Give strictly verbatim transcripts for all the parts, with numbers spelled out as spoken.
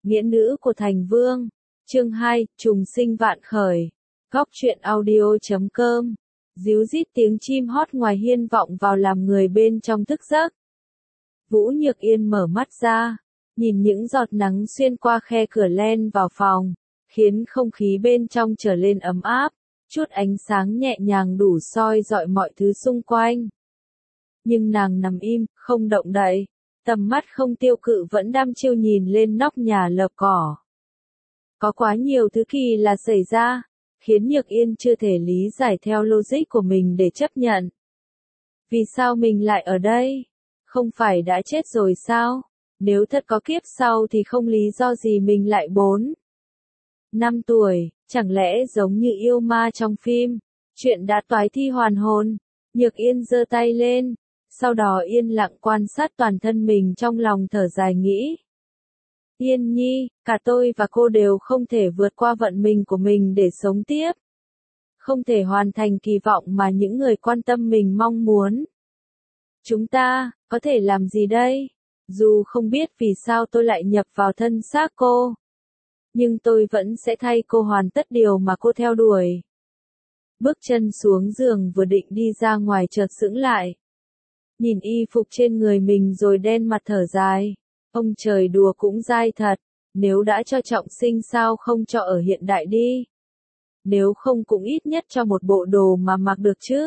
Nghĩa nữ của thành vương. Chương hai, trùng sinh vạn khởi. Góc truyện audio chấm com. Díu dít tiếng chim hót ngoài hiên vọng vào làm người bên trong thức giấc. Vũ Nhược Yên mở mắt ra, nhìn những giọt nắng xuyên qua khe cửa len vào phòng, khiến không khí bên trong trở lên ấm áp, chút ánh sáng nhẹ nhàng đủ soi rọi mọi thứ xung quanh. Nhưng nàng nằm im, không động đậy, tầm mắt không tiêu cự vẫn đăm chiêu nhìn lên nóc nhà lợp cỏ. Có quá nhiều thứ kỳ lạ xảy ra, khiến Nhược Yên chưa thể lý giải theo logic của mình để chấp nhận. Vì sao mình lại ở đây? Không phải đã chết rồi sao? Nếu thật có kiếp sau thì không lý do gì mình lại bốn. Năm tuổi, chẳng lẽ giống như yêu ma trong phim, chuyện đã toái thi hoàn hồn. Nhược Yên giơ tay lên, sau đó yên lặng quan sát toàn thân mình trong lòng thở dài nghĩ. Yên Nhi, cả tôi và cô đều không thể vượt qua vận mình của mình để sống tiếp. Không thể hoàn thành kỳ vọng mà những người quan tâm mình mong muốn. Chúng ta, có thể làm gì đây? Dù không biết vì sao tôi lại nhập vào thân xác cô. Nhưng tôi vẫn sẽ thay cô hoàn tất điều mà cô theo đuổi. Bước chân xuống giường vừa định đi ra ngoài chợt sững lại. Nhìn y phục trên người mình rồi đen mặt thở dài. Ông trời đùa cũng dai thật, nếu đã cho trọng sinh sao không cho ở hiện đại đi. Nếu không cũng ít nhất cho một bộ đồ mà mặc được chứ.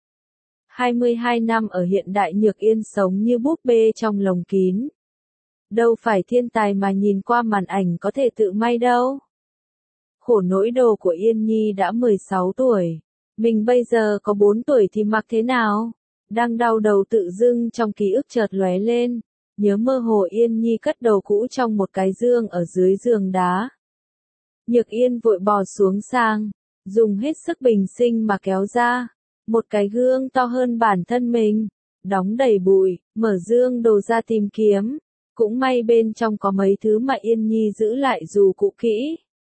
hai mươi hai năm ở hiện đại Nhược Yên sống như búp bê trong lồng kín. Đâu phải thiên tài mà nhìn qua màn ảnh có thể tự may đâu. Khổ nỗi đồ của Yên Nhi đã mười sáu tuổi. Mình bây giờ có bốn tuổi thì mặc thế nào? Đang đau đầu tự dưng trong ký ức chợt lóe lên. Nhớ mơ hồ Yên Nhi cất đầu cũ trong một cái giường ở dưới giường đá. Nhược Yên vội bò xuống sang, dùng hết sức bình sinh mà kéo ra. Một cái gương to hơn bản thân mình, đóng đầy bụi, mở dương đồ ra tìm kiếm. Cũng may bên trong có mấy thứ mà Yên Nhi giữ lại dù cũ kỹ.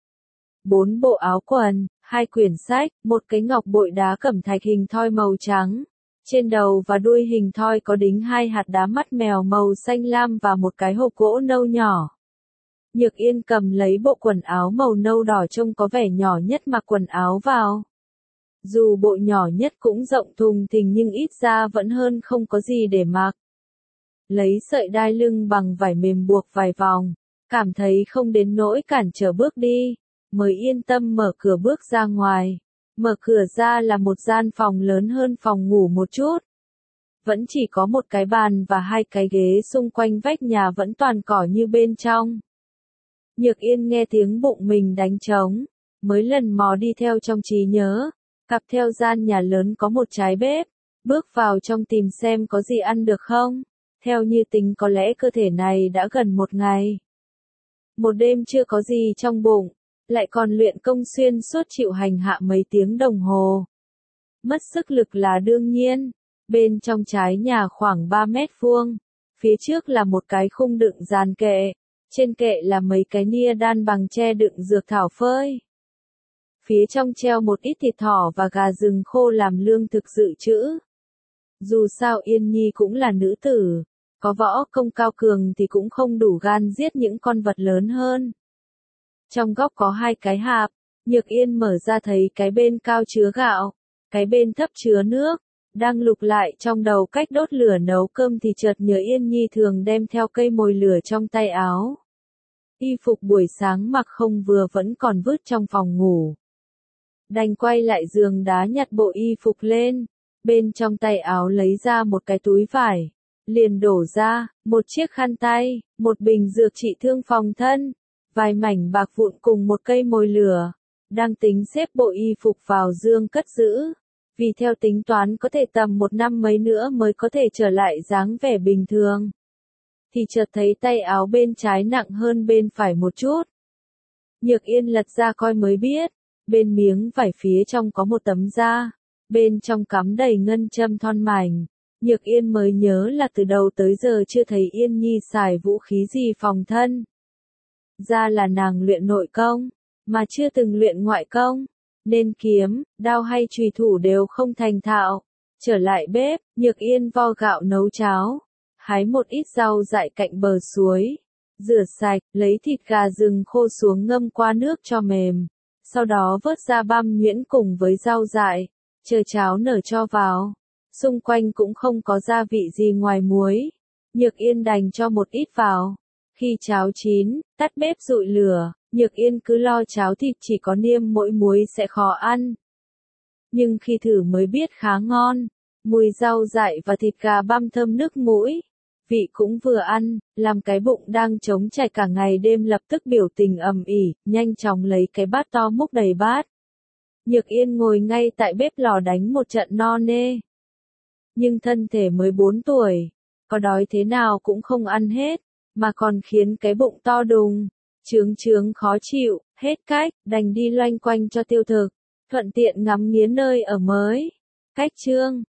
Bốn bộ áo quần, hai quyển sách, một cái ngọc bội đá cẩm thạch hình thoi màu trắng. Trên đầu và đuôi hình thoi có đính hai hạt đá mắt mèo màu xanh lam và một cái hộp gỗ nâu nhỏ. Nhược Yên cầm lấy bộ quần áo màu nâu đỏ trông có vẻ nhỏ nhất mặc quần áo vào. Dù bộ nhỏ nhất cũng rộng thùng thình nhưng ít ra vẫn hơn không có gì để mặc. Lấy sợi đai lưng bằng vải mềm buộc vài vòng, cảm thấy không đến nỗi cản trở bước đi, mới yên tâm mở cửa bước ra ngoài. Mở cửa ra là một gian phòng lớn hơn phòng ngủ một chút. Vẫn chỉ có một cái bàn và hai cái ghế xung quanh vách nhà vẫn toàn cỏ như bên trong. Nhược Yên nghe tiếng bụng mình đánh trống, mới lần mò đi theo trong trí nhớ, cặp theo gian nhà lớn có một trái bếp, bước vào trong tìm xem có gì ăn được không. Theo như tính có lẽ cơ thể này đã gần một ngày. Một đêm chưa có gì trong bụng. Lại còn luyện công xuyên suốt chịu hành hạ mấy tiếng đồng hồ. Mất sức lực là đương nhiên. Bên trong trái nhà khoảng ba mét vuông. Phía trước là một cái khung đựng dàn kệ. Trên kệ là mấy cái nia đan bằng tre đựng dược thảo phơi. Phía trong treo một ít thịt thỏ và gà rừng khô làm lương thực dự trữ. Dù sao Yên Nhi cũng là nữ tử. Có võ công cao cường thì cũng không đủ gan giết những con vật lớn hơn. Trong góc có hai cái hạp, Nhược Yên mở ra thấy cái bên cao chứa gạo, cái bên thấp chứa nước, đang lục lại trong đầu cách đốt lửa nấu cơm thì chợt nhớ Yên Nhi thường đem theo cây mồi lửa trong tay áo. Y phục buổi sáng mặc không vừa vẫn còn vứt trong phòng ngủ. Đành quay lại giường đá nhặt bộ y phục lên, bên trong tay áo lấy ra một cái túi vải, liền đổ ra, một chiếc khăn tay, một bình dược trị thương phòng thân. Vài mảnh bạc vụn cùng một cây mồi lửa, đang tính xếp bộ y phục vào dương cất giữ, vì theo tính toán có thể tầm một năm mấy nữa mới có thể trở lại dáng vẻ bình thường. Thì chợt thấy tay áo bên trái nặng hơn bên phải một chút. Nhược Yên lật ra coi mới biết, bên miếng vải phía trong có một tấm da, bên trong cắm đầy ngân châm thon mảnh. Nhược Yên mới nhớ là từ đầu tới giờ chưa thấy Yên Nhi xài vũ khí gì phòng thân. Ra là nàng luyện nội công, mà chưa từng luyện ngoại công, nên kiếm, đao hay chùy thủ đều không thành thạo. Trở lại bếp, Nhược Yên vo gạo nấu cháo, hái một ít rau dại cạnh bờ suối, Rửa sạch, lấy thịt gà rừng khô xuống ngâm qua nước cho mềm. Sau đó vớt ra băm nhuyễn cùng với rau dại, chờ cháo nở cho vào. Xung quanh cũng không có gia vị gì ngoài muối. Nhược Yên đành cho một ít vào. Khi cháo chín, tắt bếp dụi lửa, Nhược Yên cứ lo cháo thịt chỉ có niêm mỗi muối sẽ khó ăn. Nhưng khi thử mới biết khá ngon. Mùi rau dại và thịt gà băm thơm nước mũi. Vị cũng vừa ăn, làm cái bụng đang trống trải cả ngày đêm lập tức biểu tình ầm ĩ, nhanh chóng lấy cái bát to múc đầy bát. Nhược Yên ngồi ngay tại bếp lò đánh một trận no nê. Nhưng thân thể mới bốn tuổi, có đói thế nào cũng không ăn hết, mà còn khiến cái bụng to đùng, chướng chướng khó chịu, hết cách, đành đi loanh quanh cho tiêu thực, thuận tiện ngắm nghía nơi ở mới. Cách chương